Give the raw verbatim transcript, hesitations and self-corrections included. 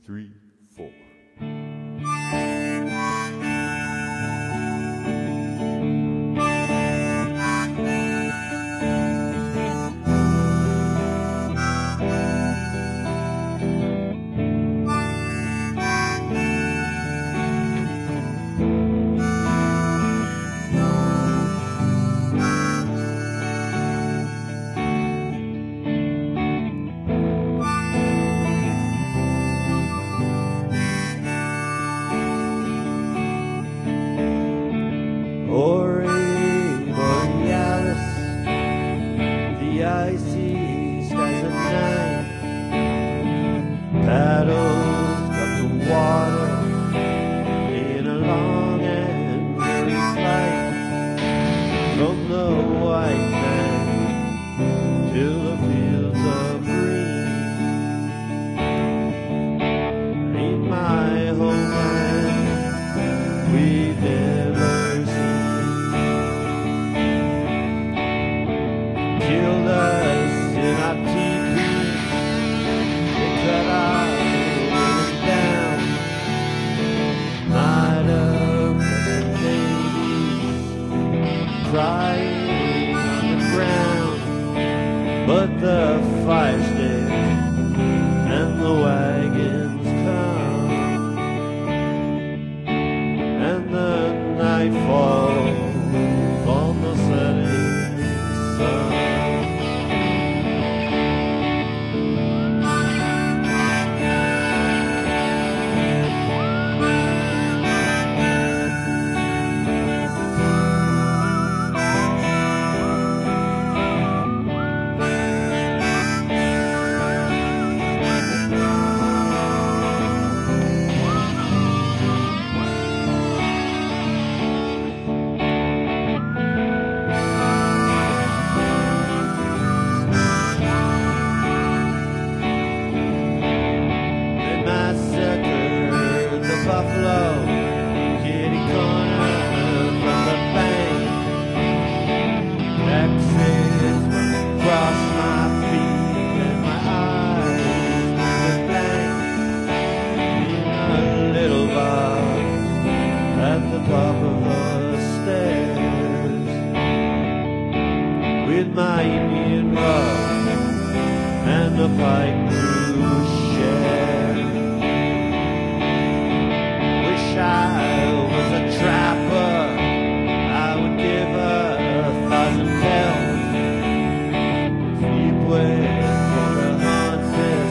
three, four. Ore Borealis, the icy skies at night, paddles up the water in a long and weary flight, from the white man to the fields of green. In my homeland we've never killed us in our teepees, they cut our women down, night of babies crying on the ground. But the fire's dead and the wagons come, and the night falls on the setting sun. Buffalo, kitty corner from the bank, Texas went across my feet and my eyes were blank. In a little bar at the top of the stairs, with my Indian rug and a pipe